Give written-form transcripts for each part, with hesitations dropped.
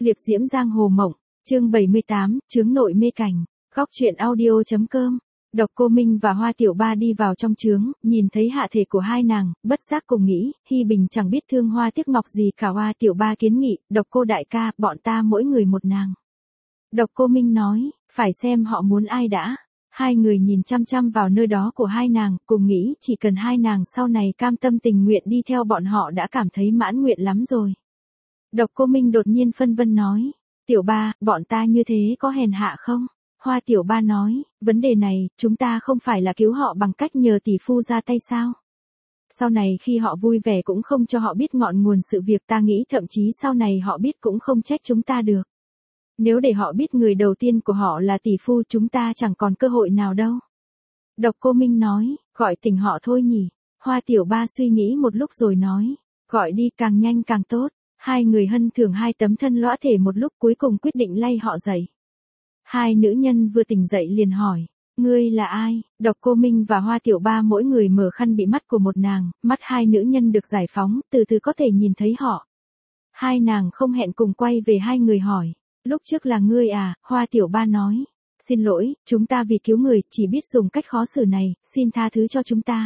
Liệp diễm giang hồ mộng, chương 78, chướng nội mê cảnh, góc truyện audio.com. Độc Cô Minh và Hoa Tiểu Ba đi vào trong chướng, nhìn thấy hạ thể của hai nàng, bất giác cùng nghĩ, Hi Bình chẳng biết thương hoa tiếc ngọc gì cả. Hoa Tiểu Ba kiến nghị, Độc Cô đại ca, bọn ta mỗi người một nàng. Độc Cô Minh nói, phải xem họ muốn ai đã. Hai người nhìn chăm chăm vào nơi đó của hai nàng, cùng nghĩ chỉ cần hai nàng sau này cam tâm tình nguyện đi theo bọn họ đã cảm thấy mãn nguyện lắm rồi. Độc Cô Minh đột nhiên phân vân nói, Tiểu Ba, bọn ta như thế có hèn hạ không? Hoa Tiểu Ba nói, vấn đề này, chúng ta không phải là cứu họ bằng cách nhờ tỷ phu ra tay sao? Sau này khi họ vui vẻ cũng không cho họ biết ngọn nguồn sự việc, ta nghĩ thậm chí sau này họ biết cũng không trách chúng ta được. Nếu để họ biết người đầu tiên của họ là tỷ phu chúng ta chẳng còn cơ hội nào đâu. Độc Cô Minh nói, gọi tỉnh họ thôi nhỉ. Hoa Tiểu Ba suy nghĩ một lúc rồi nói, gọi đi càng nhanh càng tốt. Hai người hân thưởng hai tấm thân lõa thể một lúc cuối cùng quyết định lay họ dậy. Hai nữ nhân vừa tỉnh dậy liền hỏi, ngươi là ai? Độc Cô Minh và Hoa Tiểu Ba mỗi người mở khăn bị mắt của một nàng, mắt hai nữ nhân được giải phóng, từ từ có thể nhìn thấy họ. Hai nàng không hẹn cùng quay về hai người hỏi, lúc trước là ngươi à? Hoa Tiểu Ba nói, xin lỗi, chúng ta vì cứu người chỉ biết dùng cách khó xử này, xin tha thứ cho chúng ta.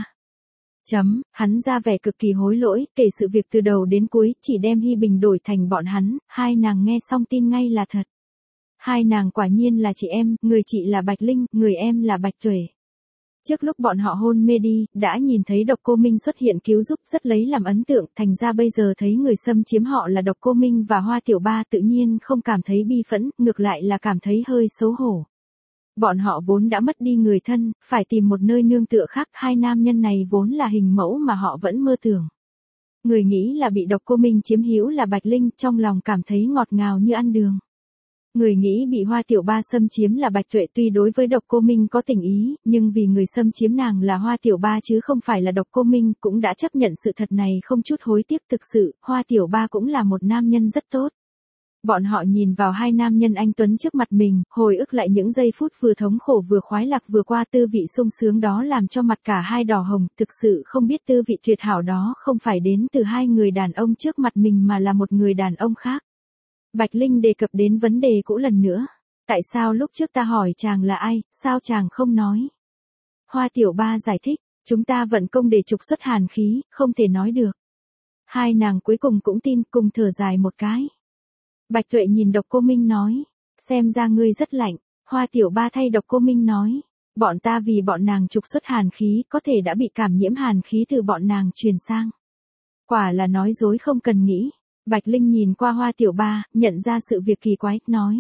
Hắn ra vẻ cực kỳ hối lỗi, kể sự việc từ đầu đến cuối, chỉ đem Hi Bình đổi thành bọn hắn, hai nàng nghe xong tin ngay là thật. Hai nàng quả nhiên là chị em, người chị là Bạch Linh, người em là Bạch Tuệ. Trước lúc bọn họ hôn mê đi, đã nhìn thấy Độc Cô Minh xuất hiện cứu giúp rất lấy làm ấn tượng, thành ra bây giờ thấy người xâm chiếm họ là Độc Cô Minh và Hoa Tiểu Ba tự nhiên không cảm thấy bi phẫn, ngược lại là cảm thấy hơi xấu hổ. Bọn họ vốn đã mất đi người thân, phải tìm một nơi nương tựa khác, hai nam nhân này vốn là hình mẫu mà họ vẫn mơ tưởng. Người nghĩ là bị Độc Cô Minh chiếm hữu là Bạch Linh, trong lòng cảm thấy ngọt ngào như ăn đường. Người nghĩ bị Hoa Tiểu Ba xâm chiếm là Bạch Tuệ, tuy đối với Độc Cô Minh có tình ý, nhưng vì người xâm chiếm nàng là Hoa Tiểu Ba chứ không phải là Độc Cô Minh, cũng đã chấp nhận sự thật này không chút hối tiếc. Thực sự, Hoa Tiểu Ba cũng là một nam nhân rất tốt. Bọn họ nhìn vào hai nam nhân anh tuấn trước mặt mình, hồi ức lại những giây phút vừa thống khổ vừa khoái lạc vừa qua, tư vị sung sướng đó làm cho mặt cả hai đỏ hồng, thực sự không biết tư vị tuyệt hảo đó không phải đến từ hai người đàn ông trước mặt mình mà là một người đàn ông khác. Bạch Linh đề cập đến vấn đề cũ lần nữa. Tại sao lúc trước ta hỏi chàng là ai, sao chàng không nói? Hoa Tiểu Ba giải thích, chúng ta vận công để trục xuất hàn khí, không thể nói được. Hai nàng cuối cùng cũng tin, cùng thở dài một cái. Bạch Tuệ nhìn Độc Cô Minh nói, xem ra ngươi rất lạnh. Hoa Tiểu Ba thay Độc Cô Minh nói, bọn ta vì bọn nàng trục xuất hàn khí có thể đã bị cảm nhiễm hàn khí từ bọn nàng truyền sang. Quả là nói dối không cần nghĩ. Bạch Linh nhìn qua Hoa Tiểu Ba, nhận ra sự việc kỳ quái, nói,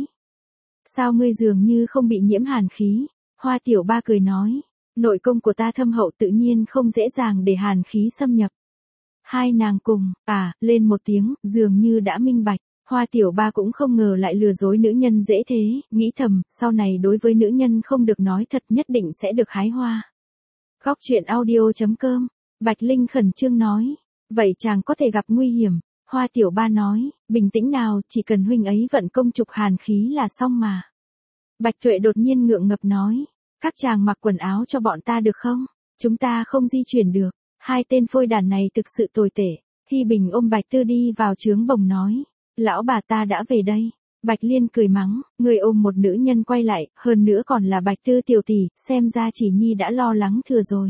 sao ngươi dường như không bị nhiễm hàn khí? Hoa Tiểu Ba cười nói, nội công của ta thâm hậu tự nhiên không dễ dàng để hàn khí xâm nhập. Hai nàng cùng, lên một tiếng, dường như đã minh bạch. Hoa Tiểu Ba cũng không ngờ lại lừa dối nữ nhân dễ thế, nghĩ thầm, sau này đối với nữ nhân không được nói thật, nhất định sẽ được hái hoa. Góc truyện audio.com. Bạch Linh khẩn trương nói, vậy chàng có thể gặp nguy hiểm. Hoa Tiểu Ba nói, bình tĩnh nào, chỉ cần huynh ấy vận công trục hàn khí là xong mà. Bạch Tuệ đột nhiên ngượng ngập nói, các chàng mặc quần áo cho bọn ta được không? Chúng ta không di chuyển được. Hai tên phôi đàn này thực sự tồi tệ. Hi Bình ôm Bạch Tư đi vào trướng bồng nói, lão bà ta đã về đây. Bạch Liên cười mắng, người ôm một nữ nhân quay lại, hơn nữa còn là Bạch Tư tiểu tỷ, xem ra Chỉ Nhi đã lo lắng thừa rồi.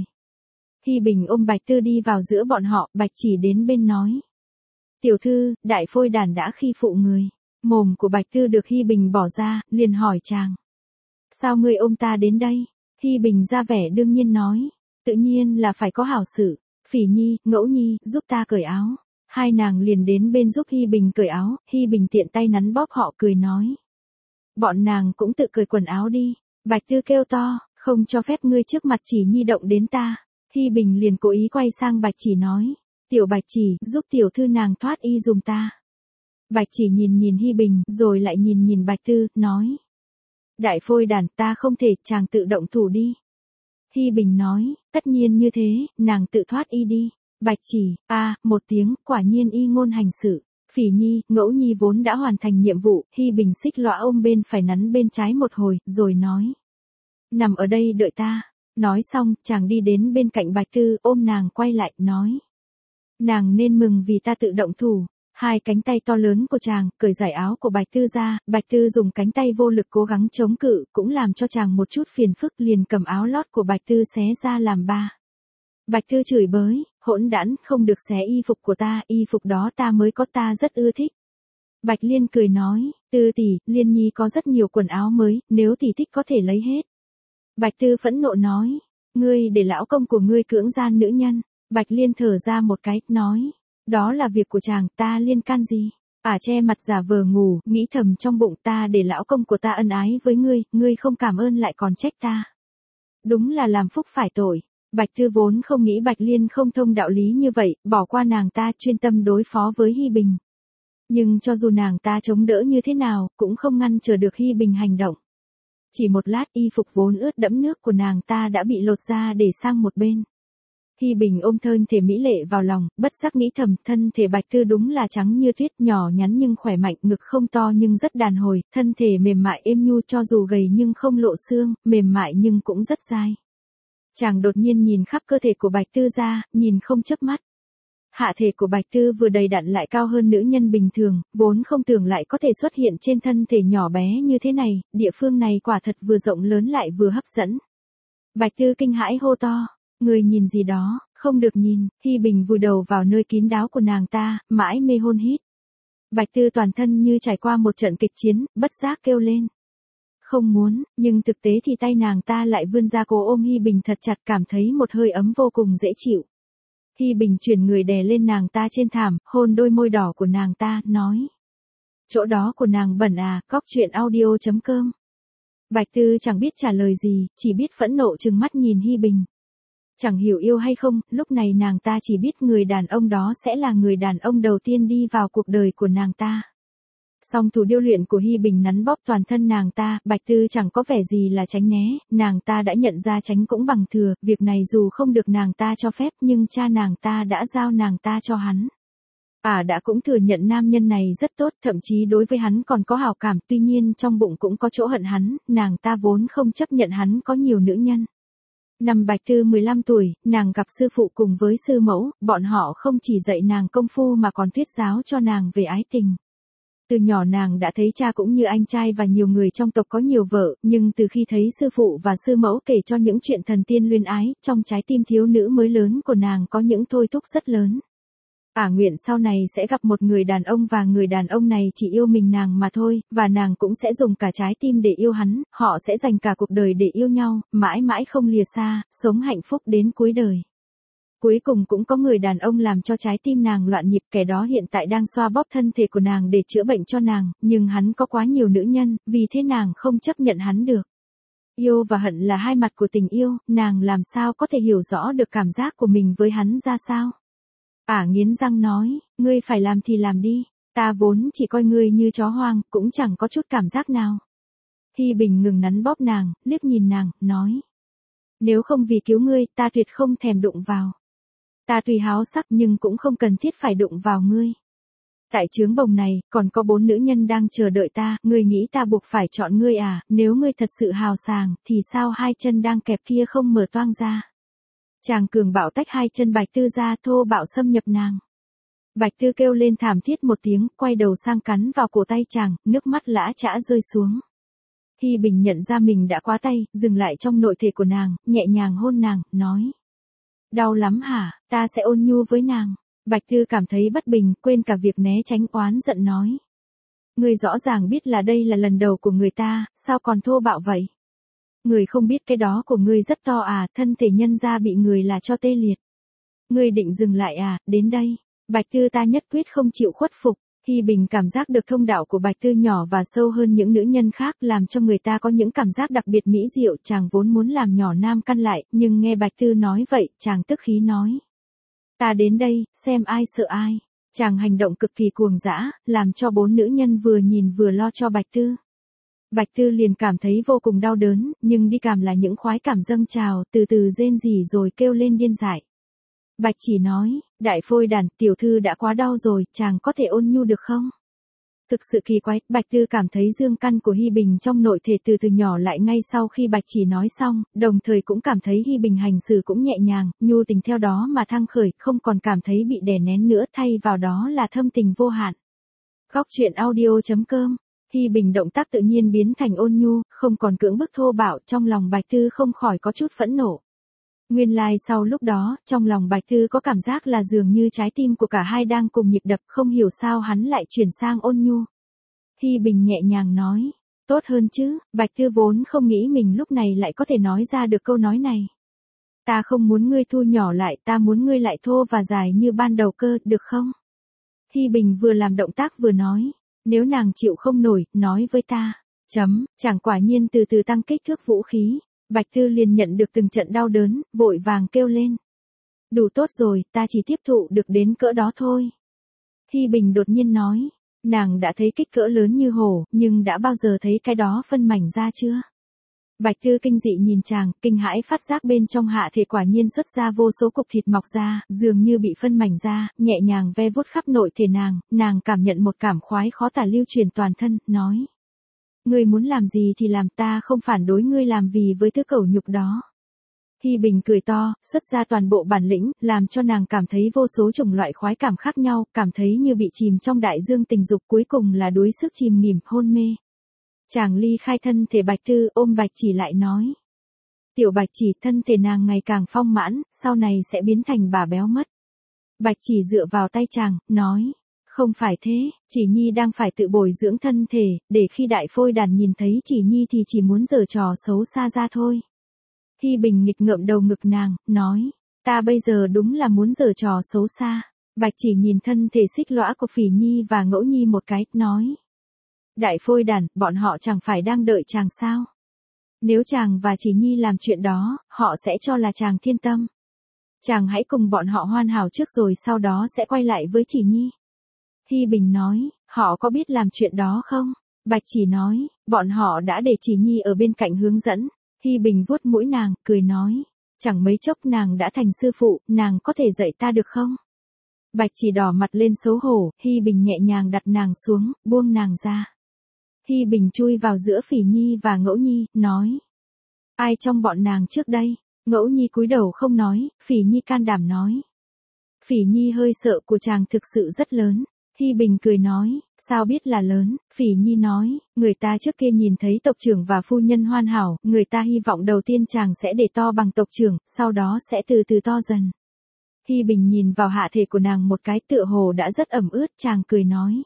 Hi Bình ôm Bạch Tư đi vào giữa bọn họ, Bạch Chỉ đến bên nói, tiểu thư, đại phôi đàn đã khi phụ người. Mồm của Bạch Tư được Hi Bình bỏ ra, liền hỏi chàng, sao ngươi ôm ta đến đây? Hi Bình ra vẻ đương nhiên nói, tự nhiên là phải có hảo sự. Phỉ Nhi, Ngẫu Nhi, giúp ta cởi áo. Hai nàng liền đến bên giúp Hi Bình cởi áo, Hi Bình tiện tay nắn bóp họ cười nói, bọn nàng cũng tự cởi quần áo đi. Bạch Tư kêu to, không cho phép ngươi trước mặt Chỉ Nhi động đến ta. Hi Bình liền cố ý quay sang Bạch Chỉ nói, tiểu Bạch Chỉ, giúp tiểu thư nàng thoát y dùm ta. Bạch Chỉ nhìn Hi Bình, rồi lại nhìn Bạch Tư, nói, đại phôi đàn, ta không thể, chàng tự động thủ đi. Hi Bình nói, tất nhiên như thế, nàng tự thoát y đi. Bạch Chỉ, một tiếng, quả nhiên y ngôn hành sự. Phỉ Nhi, Ngẫu Nhi vốn đã hoàn thành nhiệm vụ, Hi Bình xích lõa ôm bên phải nắn bên trái một hồi, rồi nói, nằm ở đây đợi ta. Nói xong, chàng đi đến bên cạnh Bạch Tư, ôm nàng quay lại, nói, nàng nên mừng vì ta tự động thủ. Hai cánh tay to lớn của chàng, cởi giải áo của Bạch Tư ra, Bạch Tư dùng cánh tay vô lực cố gắng chống cự, cũng làm cho chàng một chút phiền phức, liền cầm áo lót của Bạch Tư xé ra làm ba. Bạch Tư chửi bới, hỗn đản, không được xé y phục của ta, y phục đó ta mới có, ta rất ưa thích. Bạch Liên cười nói, Tư tỷ, Liên nhi có rất nhiều quần áo mới, nếu tỷ thích có thể lấy hết. Bạch Tư phẫn nộ nói, ngươi để lão công của ngươi cưỡng gian nữ nhân. Bạch Liên thở ra một cái, nói, đó là việc của chàng, ta liên can gì? Che mặt giả vờ ngủ, nghĩ thầm trong bụng, ta để lão công của ta ân ái với ngươi không cảm ơn lại còn trách ta. Đúng là làm phúc phải tội. Bạch Tư vốn không nghĩ Bạch Liên không thông đạo lý như vậy, bỏ qua nàng ta, chuyên tâm đối phó với Hi Bình. Nhưng cho dù nàng ta chống đỡ như thế nào, cũng không ngăn trở được Hi Bình hành động. Chỉ một lát, y phục vốn ướt đẫm nước của nàng ta đã bị lột ra để sang một bên. Hi Bình ôm thân thể mỹ lệ vào lòng, bất giác nghĩ thầm, thân thể Bạch Tư đúng là trắng như tuyết, nhỏ nhắn nhưng khỏe mạnh, ngực không to nhưng rất đàn hồi, thân thể mềm mại êm nhu, cho dù gầy nhưng không lộ xương, mềm mại nhưng cũng rất dai. Chàng đột nhiên nhìn khắp cơ thể của Bạch Tư ra, nhìn không chớp mắt. Hạ thể của Bạch Tư vừa đầy đặn lại cao hơn nữ nhân bình thường, vốn không tưởng lại có thể xuất hiện trên thân thể nhỏ bé như thế này, địa phương này quả thật vừa rộng lớn lại vừa hấp dẫn. Bạch Tư kinh hãi hô to, người nhìn gì đó, không được nhìn. Hi Bình vùi đầu vào nơi kín đáo của nàng ta, mãi mê hôn hít. Bạch Tư toàn thân như trải qua một trận kịch chiến, bất giác kêu lên. Không muốn, nhưng thực tế thì tay nàng ta lại vươn ra cố ôm Hi Bình thật chặt, cảm thấy một hơi ấm vô cùng dễ chịu. Hi Bình chuyển người đè lên nàng ta trên thảm, hôn đôi môi đỏ của nàng ta, nói. Chỗ đó của nàng bẩn à, coctruyện.audio.com. Bạch Tư chẳng biết trả lời gì, chỉ biết phẫn nộ trừng mắt nhìn Hi Bình. Chẳng hiểu yêu hay không, lúc này nàng ta chỉ biết người đàn ông đó sẽ là người đàn ông đầu tiên đi vào cuộc đời của nàng ta. Song thủ điêu luyện của Hi Bình nắn bóp toàn thân nàng ta, Bạch Tư chẳng có vẻ gì là tránh né, nàng ta đã nhận ra tránh cũng bằng thừa, việc này dù không được nàng ta cho phép nhưng cha nàng ta đã giao nàng ta cho hắn. Đã cũng thừa nhận nam nhân này rất tốt, thậm chí đối với hắn còn có hảo cảm, tuy nhiên trong bụng cũng có chỗ hận hắn, nàng ta vốn không chấp nhận hắn có nhiều nữ nhân. Năm Bạch Tư 15 tuổi, nàng gặp sư phụ cùng với sư mẫu, bọn họ không chỉ dạy nàng công phu mà còn thuyết giáo cho nàng về ái tình. Từ nhỏ nàng đã thấy cha cũng như anh trai và nhiều người trong tộc có nhiều vợ, nhưng từ khi thấy sư phụ và sư mẫu kể cho những chuyện thần tiên luyến ái, trong trái tim thiếu nữ mới lớn của nàng có những thôi thúc rất lớn. Nguyện sau này sẽ gặp một người đàn ông và người đàn ông này chỉ yêu mình nàng mà thôi, và nàng cũng sẽ dùng cả trái tim để yêu hắn, họ sẽ dành cả cuộc đời để yêu nhau, mãi mãi không lìa xa, sống hạnh phúc đến cuối đời. Cuối cùng cũng có người đàn ông làm cho trái tim nàng loạn nhịp, kẻ đó hiện tại đang xoa bóp thân thể của nàng để chữa bệnh cho nàng, nhưng hắn có quá nhiều nữ nhân, vì thế nàng không chấp nhận hắn được. Yêu và hận là hai mặt của tình yêu, nàng làm sao có thể hiểu rõ được cảm giác của mình với hắn ra sao? Nghiến răng nói, ngươi phải làm thì làm đi, ta vốn chỉ coi ngươi như chó hoang, cũng chẳng có chút cảm giác nào. Hi Bình ngừng nắn bóp nàng, liếc nhìn nàng, nói. Nếu không vì cứu ngươi, ta tuyệt không thèm đụng vào. Ta tuy háo sắc nhưng cũng không cần thiết phải đụng vào ngươi. Tại trướng bồng này, còn có 4 nữ nhân đang chờ đợi ta, ngươi nghĩ ta buộc phải chọn ngươi nếu ngươi thật sự hào sảng, thì sao hai chân đang kẹp kia không mở toang ra. Chàng cường bạo tách hai chân Bạch Tư ra, thô bạo xâm nhập nàng. Bạch Tư kêu lên thảm thiết một tiếng, quay đầu sang cắn vào cổ tay chàng, nước mắt lã chã rơi xuống. Hi Bình nhận ra mình đã quá tay, dừng lại trong nội thể của nàng, nhẹ nhàng hôn nàng, nói. Đau lắm hả, ta sẽ ôn nhu với nàng. Bạch Tư cảm thấy bất bình, quên cả việc né tránh, oán giận nói. Ngươi rõ ràng biết là đây là lần đầu của người ta, sao còn thô bạo vậy? Người không biết cái đó của ngươi rất to thân thể nhân ra bị người là cho tê liệt. Ngươi định dừng lại đến đây. Bạch Tư ta nhất quyết không chịu khuất phục. Hi Bình cảm giác được thông đạo của Bạch Tư nhỏ và sâu hơn những nữ nhân khác, làm cho người ta có những cảm giác đặc biệt mỹ diệu, chàng vốn muốn làm nhỏ nam căn lại, nhưng nghe Bạch Tư nói vậy, chàng tức khí nói. Ta đến đây, xem ai sợ ai. Chàng hành động cực kỳ cuồng dã, làm cho 4 nữ nhân vừa nhìn vừa lo cho Bạch Tư. Bạch Tư liền cảm thấy vô cùng đau đớn, nhưng đi cảm là những khoái cảm dâng trào, từ từ rên rỉ rồi kêu lên điên dại. Bạch Chỉ nói, đại phôi đàn, tiểu thư đã quá đau rồi, chàng có thể ôn nhu được không? Thực sự kỳ quái, Bạch Tư cảm thấy dương căn của Hi Bình trong nội thể từ từ nhỏ lại ngay sau khi Bạch Chỉ nói xong, đồng thời cũng cảm thấy Hi Bình hành xử cũng nhẹ nhàng, nhu tình theo đó mà thăng khởi, không còn cảm thấy bị đè nén nữa, thay vào đó là thâm tình vô hạn. Góc truyện audio.com. Hi Bình động tác tự nhiên biến thành ôn nhu, không còn cưỡng bức thô bạo, trong lòng Bạch Tư không khỏi có chút phẫn nộ. Nguyên lai sau lúc đó, trong lòng Bạch Tư có cảm giác là dường như trái tim của cả hai đang cùng nhịp đập, không hiểu sao hắn lại chuyển sang ôn nhu. Hi Bình nhẹ nhàng nói, tốt hơn chứ, Bạch Tư vốn không nghĩ mình lúc này lại có thể nói ra được câu nói này. Ta không muốn ngươi thu nhỏ lại, ta muốn ngươi lại thô và dài như ban đầu cơ, được không? Hi Bình vừa làm động tác vừa nói, nếu nàng chịu không nổi, nói với ta. Chẳng quả nhiên từ từ tăng kích thước vũ khí. Bạch Tư liền nhận được từng trận đau đớn, vội vàng kêu lên. Đủ tốt rồi, ta chỉ tiếp thụ được đến cỡ đó thôi. Hi Bình đột nhiên nói, nàng đã thấy kích cỡ lớn như hổ, nhưng đã bao giờ thấy cái đó phân mảnh ra chưa? Bạch Tư kinh dị nhìn chàng, kinh hãi phát giác bên trong hạ thể quả nhiên xuất ra vô số cục thịt mọc ra, dường như bị phân mảnh ra, nhẹ nhàng ve vuốt khắp nội thể nàng cảm nhận một cảm khoái khó tả lưu truyền toàn thân, nói. Ngươi muốn làm gì thì làm, ta không phản đối ngươi làm vì với thứ cẩu nhục đó. Hi Bình cười to, xuất ra toàn bộ bản lĩnh, làm cho nàng cảm thấy vô số chủng loại khoái cảm khác nhau, cảm thấy như bị chìm trong đại dương tình dục, cuối cùng là đuối sức chìm nghỉm, hôn mê. Chàng ly khai thân thể Bạch Tư, ôm Bạch Chỉ lại nói. Tiểu Bạch Chỉ, thân thể nàng ngày càng phong mãn, sau này sẽ biến thành bà béo mất. Bạch Chỉ dựa vào tay chàng, nói. Không phải thế, Chỉ Nhi đang phải tự bồi dưỡng thân thể, để khi đại phôi đàn nhìn thấy Chỉ Nhi thì chỉ muốn giở trò xấu xa ra thôi. Hi Bình nghịch ngợm đầu ngực nàng, nói, ta bây giờ đúng là muốn giở trò xấu xa. Bạch Chỉ nhìn thân thể xích lõa của Phỉ Nhi và Ngẫu Nhi một cái, nói. Đại phôi đàn, bọn họ chẳng phải đang đợi chàng sao? Nếu chàng và Chỉ Nhi làm chuyện đó, họ sẽ cho là chàng thiên tâm. Chàng hãy cùng bọn họ hoàn hảo trước rồi sau đó sẽ quay lại với Chỉ Nhi. Hi Bình nói, họ có biết làm chuyện đó không? Bạch Chỉ nói, bọn họ đã để Chỉ Nhi ở bên cạnh hướng dẫn. Hi Bình vuốt mũi nàng, cười nói, chẳng mấy chốc nàng đã thành sư phụ, nàng có thể dạy ta được không? Bạch Chỉ đỏ mặt lên xấu hổ, Hi Bình nhẹ nhàng đặt nàng xuống, buông nàng ra. Hi Bình chui vào giữa Phỉ Nhi và Ngẫu Nhi, nói. Ai trong bọn nàng trước đây? Ngẫu Nhi cúi đầu không nói, Phỉ Nhi can đảm nói. Phỉ Nhi hơi sợ của chàng thực sự rất lớn. Hi Bình cười nói, sao biết là lớn, Phỉ Nhi nói, người ta trước kia nhìn thấy tộc trưởng và phu nhân hoàn hảo, người ta hy vọng đầu tiên chàng sẽ để to bằng tộc trưởng, sau đó sẽ từ từ to dần. Hi Bình nhìn vào hạ thể của nàng một cái, tựa hồ đã rất ẩm ướt, chàng cười nói.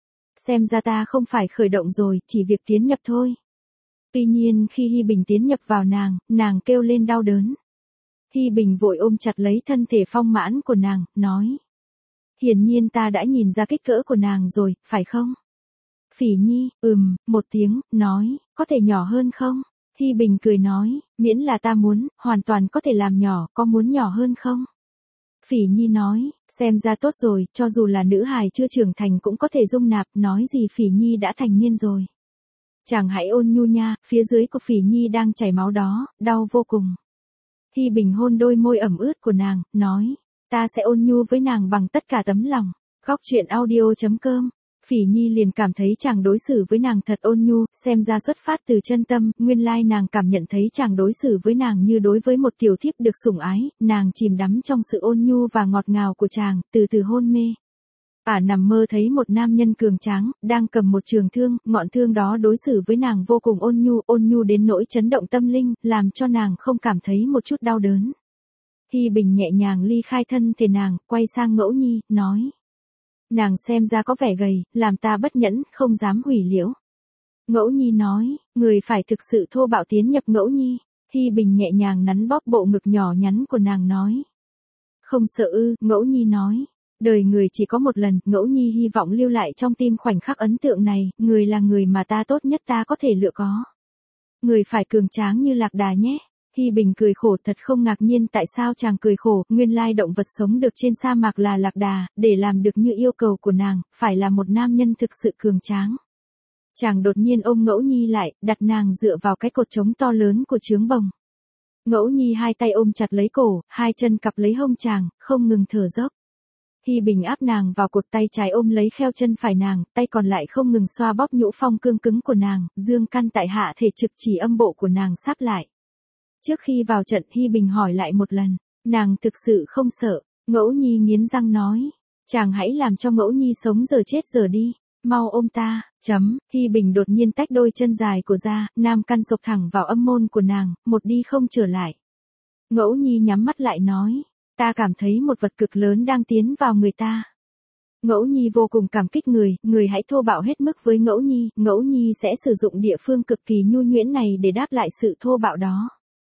Xem ra ta không phải khởi động rồi, chỉ việc tiến nhập thôi. Tuy nhiên khi Hi Bình tiến nhập vào nàng kêu lên đau đớn. Hi Bình vội ôm chặt lấy thân thể phong mãn của nàng, nói. Hiển nhiên ta đã nhìn ra kích cỡ của nàng rồi, phải không? Phỉ Nhi, một tiếng, nói, có thể nhỏ hơn không? Hi Bình cười nói, miễn là ta muốn, hoàn toàn có thể làm nhỏ, có muốn nhỏ hơn không? Phỉ Nhi nói, xem ra tốt rồi, cho dù là nữ hài chưa trưởng thành cũng có thể dung nạp, nói gì Phỉ Nhi đã thành niên rồi. Chàng hãy ôn nhu nha, phía dưới của Phỉ Nhi đang chảy máu đó, đau vô cùng. Hi Bình hôn đôi môi ẩm ướt của nàng, nói, ta sẽ ôn nhu với nàng bằng tất cả tấm lòng. Góc truyện audio.com. Phỉ Nhi liền cảm thấy chàng đối xử với nàng thật ôn nhu, xem ra xuất phát từ chân tâm, nguyên lai nàng cảm nhận thấy chàng đối xử với nàng như đối với một tiểu thiếp được sủng ái, nàng chìm đắm trong sự ôn nhu và ngọt ngào của chàng, từ từ hôn mê. Nằm mơ thấy một nam nhân cường tráng, đang cầm một trường thương, ngọn thương đó đối xử với nàng vô cùng ôn nhu đến nỗi chấn động tâm linh, làm cho nàng không cảm thấy một chút đau đớn. Hi Bình nhẹ nhàng ly khai thân thể nàng, quay sang Ngẫu Nhi, nói. Nàng xem ra có vẻ gầy, làm ta bất nhẫn, không dám hủy liễu. Ngẫu Nhi nói, người phải thực sự thô bạo tiến nhập Ngẫu Nhi. Hi Bình nhẹ nhàng nắn bóp bộ ngực nhỏ nhắn của nàng nói. Không sợ ư, Ngẫu Nhi nói. Đời người chỉ có một lần, Ngẫu Nhi hy vọng lưu lại trong tim khoảnh khắc ấn tượng này, người là người mà ta tốt nhất ta có thể lựa có. Người phải cường tráng như lạc đà nhé. Hi Bình cười khổ, thật không ngạc nhiên tại sao chàng cười khổ, nguyên lai động vật sống được trên sa mạc là lạc đà, để làm được như yêu cầu của nàng, phải là một nam nhân thực sự cường tráng. Chàng đột nhiên ôm Ngẫu Nhi lại, đặt nàng dựa vào cái cột trống to lớn của trướng bồng. Ngẫu Nhi hai tay ôm chặt lấy cổ, hai chân cặp lấy hông chàng, không ngừng thở dốc. Hi Bình áp nàng vào cột, tay trái ôm lấy kheo chân phải nàng, tay còn lại không ngừng xoa bóp nhũ phong cương cứng của nàng, dương căn tại hạ thể trực chỉ âm bộ của nàng sắp lại. Trước khi vào trận Hi Bình hỏi lại một lần, nàng thực sự không sợ. Ngẫu Nhi nghiến răng nói, chàng hãy làm cho Ngẫu Nhi sống giờ chết giờ đi, mau ôm ta, Hi Bình đột nhiên tách đôi chân dài của ra, nam căn sộc thẳng vào âm môn của nàng, một đi không trở lại. Ngẫu Nhi nhắm mắt lại nói, ta cảm thấy một vật cực lớn đang tiến vào người ta. Ngẫu Nhi vô cùng cảm kích người hãy thô bạo hết mức với Ngẫu Nhi sẽ sử dụng địa phương cực kỳ nhu nhuyễn này để đáp lại sự thô bạo đó.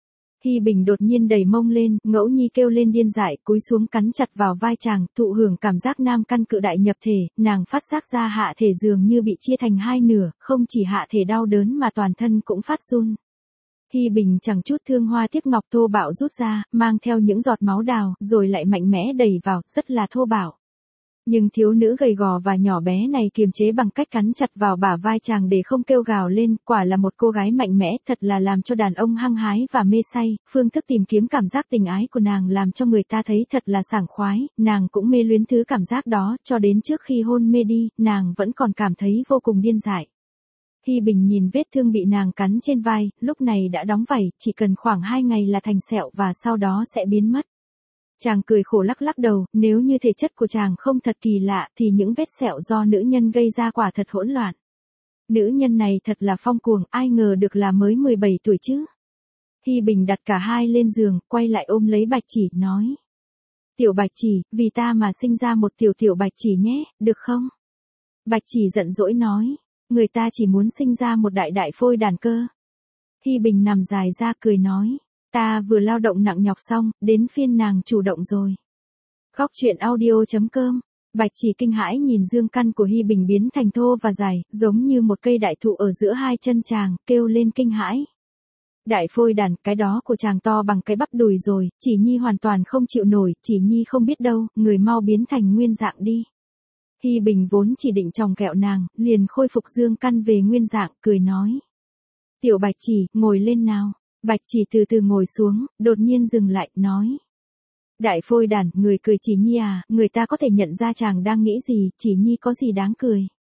Hi Bình đột nhiên đẩy mông lên, Ngẫu Nhi kêu lên điên dại, cúi xuống cắn chặt vào vai chàng, thụ hưởng cảm giác nam căn cự đại nhập thể, nàng phát giác ra hạ thể dường như bị chia thành hai nửa, không chỉ hạ thể đau đớn mà toàn thân cũng phát run. Hi Bình chẳng chút thương hoa tiếc ngọc thô bạo rút ra, mang theo những giọt máu đào, rồi lại mạnh mẽ đẩy vào, rất là thô bạo. Nhưng thiếu nữ gầy gò và nhỏ bé này kiềm chế bằng cách cắn chặt vào bả vai chàng để không kêu gào lên, quả là một cô gái mạnh mẽ, thật là làm cho đàn ông hăng hái và mê say, phương thức tìm kiếm cảm giác tình ái của nàng làm cho người ta thấy thật là sảng khoái, nàng cũng mê luyến thứ cảm giác đó, cho đến trước khi hôn mê đi, nàng vẫn còn cảm thấy vô cùng điên dại. Hi Bình nhìn vết thương bị nàng cắn trên vai, lúc này đã đóng vảy, chỉ cần khoảng 2 ngày là thành sẹo và sau đó sẽ biến mất. Chàng cười khổ lắc lắc đầu, nếu như thể chất của chàng không thật kỳ lạ thì những vết sẹo do nữ nhân gây ra quả thật hỗn loạn. Nữ nhân này thật là phong cuồng, ai ngờ được là mới 17 tuổi chứ. Hi Bình đặt cả hai lên giường, quay lại ôm lấy Bạch Chỉ, nói. Tiểu Bạch Chỉ, vì ta mà sinh ra một tiểu Bạch Chỉ nhé, được không? Bạch Chỉ giận dỗi nói, người ta chỉ muốn sinh ra một đại phôi đàn cơ. Hi Bình nằm dài ra cười nói. Ta vừa lao động nặng nhọc xong, đến phiên nàng chủ động rồi. Góc truyện audio.com. Bạch Chỉ kinh hãi nhìn dương căn của Hi Bình biến thành thô và dài, giống như một cây đại thụ ở giữa hai chân chàng, kêu lên kinh hãi. Đại phôi đàn, cái đó của chàng to bằng cái bắp đùi rồi, Chỉ Nhi hoàn toàn không chịu nổi, Chỉ Nhi không biết đâu, người mau biến thành nguyên dạng đi. Hi Bình vốn chỉ định chòng kẹo nàng, liền khôi phục dương căn về nguyên dạng, cười nói. Tiểu Bạch Chỉ, ngồi lên nào. Bạch Chỉ từ từ ngồi xuống, đột nhiên dừng lại, nói. Đại phôi đàn, người cười Chỉ Nhi à, người ta có thể nhận ra chàng đang nghĩ gì, Chỉ Nhi có gì đáng cười.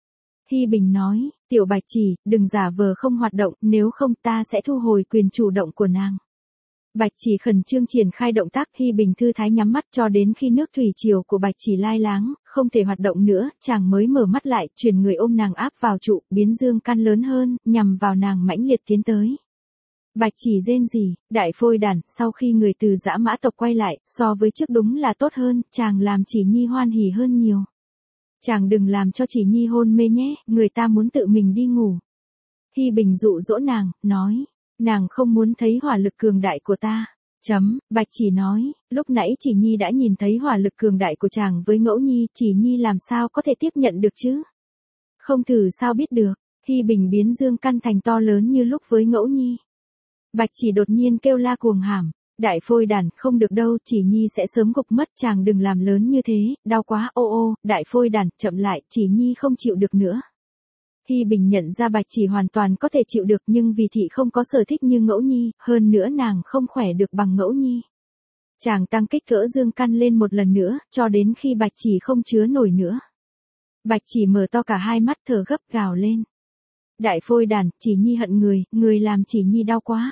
Hi Bình nói, tiểu Bạch Chỉ, đừng giả vờ không hoạt động, nếu không ta sẽ thu hồi quyền chủ động của nàng. Bạch Chỉ khẩn trương triển khai động tác, Hi Bình thư thái nhắm mắt cho đến khi nước thủy triều của Bạch Chỉ lai láng, không thể hoạt động nữa, chàng mới mở mắt lại, chuyển người ôm nàng áp vào trụ, biến dương căn lớn hơn, nhằm vào nàng mãnh liệt tiến tới. Bạch Chỉ rên rỉ, đại phôi đàn, sau khi người từ dã mã tộc quay lại, so với trước đúng là tốt hơn, chàng làm Chỉ Nhi hoan hỉ hơn nhiều. Chàng đừng làm cho Chỉ Nhi hôn mê nhé, người ta muốn tự mình đi ngủ. Hi Bình dụ dỗ nàng, nói, nàng không muốn thấy hỏa lực cường đại của ta. Bạch Chỉ nói, lúc nãy Chỉ Nhi đã nhìn thấy hỏa lực cường đại của chàng với Ngẫu Nhi, Chỉ Nhi làm sao có thể tiếp nhận được chứ? Không thử sao biết được, Hi Bình biến dương căn thành to lớn như lúc với Ngẫu Nhi. Bạch Chỉ đột nhiên kêu la cuồng hàm, đại phôi đàn, không được đâu, Chỉ Nhi sẽ sớm gục mất, chàng đừng làm lớn như thế, đau quá, ô, đại phôi đàn, chậm lại, Chỉ Nhi không chịu được nữa. Hi Bình nhận ra Bạch Chỉ hoàn toàn có thể chịu được nhưng vì thị không có sở thích như Ngẫu Nhi, hơn nữa nàng không khỏe được bằng Ngẫu Nhi. Chàng tăng kích cỡ dương căn lên một lần nữa, cho đến khi Bạch Chỉ không chứa nổi nữa. Bạch Chỉ mở to cả hai mắt thở gấp gào lên. Đại phôi đàn, Chỉ Nhi hận người làm Chỉ Nhi đau quá.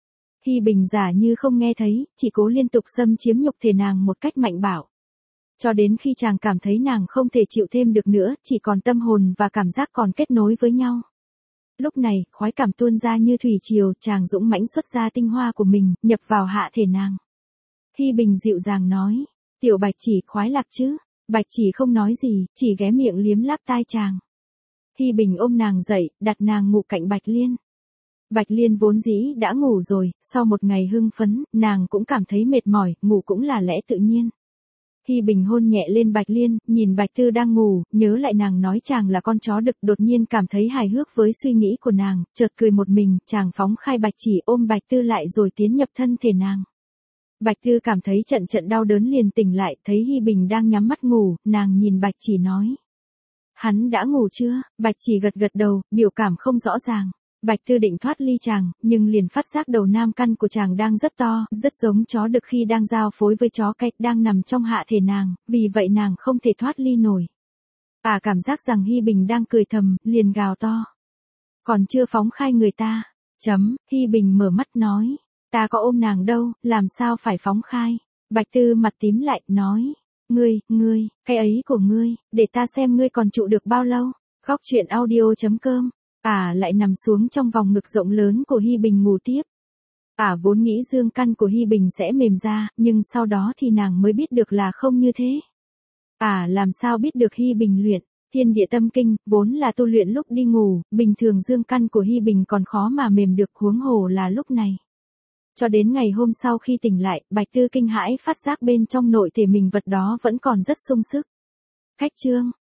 Hi Bình giả như không nghe thấy, chỉ cố liên tục xâm chiếm nhục thể nàng một cách mạnh bạo. Cho đến khi chàng cảm thấy nàng không thể chịu thêm được nữa, chỉ còn tâm hồn và cảm giác còn kết nối với nhau. Lúc này, khoái cảm tuôn ra như thủy triều, chàng dũng mãnh xuất ra tinh hoa của mình, nhập vào hạ thể nàng. Hi Bình dịu dàng nói, tiểu Bạch Chỉ khoái lạc chứ? Bạch Chỉ không nói gì, chỉ ghé miệng liếm láp tai chàng. Hi Bình ôm nàng dậy, đặt nàng ngủ cạnh Bạch Liên. Bạch Liên vốn dĩ đã ngủ rồi, sau một ngày hưng phấn, nàng cũng cảm thấy mệt mỏi, ngủ cũng là lẽ tự nhiên. Hi Bình hôn nhẹ lên Bạch Liên, nhìn Bạch Tư đang ngủ, nhớ lại nàng nói chàng là con chó đực, đột nhiên cảm thấy hài hước với suy nghĩ của nàng, chợt cười một mình, chàng phóng khai Bạch Chỉ ôm Bạch Tư lại rồi tiến nhập thân thể nàng. Bạch Tư cảm thấy trận đau đớn liền tỉnh lại, thấy Hi Bình đang nhắm mắt ngủ, nàng nhìn Bạch Chỉ nói. Hắn đã ngủ chưa? Bạch Chỉ gật đầu, biểu cảm không rõ ràng. Bạch Tư định thoát ly chàng, nhưng liền phát giác đầu nam căn của chàng đang rất to, rất giống chó đực khi đang giao phối với chó cạch đang nằm trong hạ thể nàng, vì vậy nàng không thể thoát ly nổi. Cảm giác rằng Hi Bình đang cười thầm, liền gào to. Còn chưa phóng khai người ta. Hi Bình mở mắt nói. Ta có ôm nàng đâu, làm sao phải phóng khai. Bạch Tư mặt tím lại, nói. Ngươi, cái ấy của ngươi, để ta xem ngươi còn trụ được bao lâu. Khóc chuyện audio.com. Lại nằm xuống trong vòng ngực rộng lớn của Hi Bình ngủ tiếp. Vốn nghĩ dương căn của Hi Bình sẽ mềm ra, nhưng sau đó thì nàng mới biết được là không như thế. Làm sao biết được Hi Bình luyện Thiên Địa Tâm Kinh, vốn là tu luyện lúc đi ngủ, bình thường dương căn của Hi Bình còn khó mà mềm được, huống hồ là lúc này. Cho đến ngày hôm sau khi tỉnh lại, Bạch Tư kinh hãi phát giác bên trong nội thể mình vật đó vẫn còn rất sung sức. Khách chương.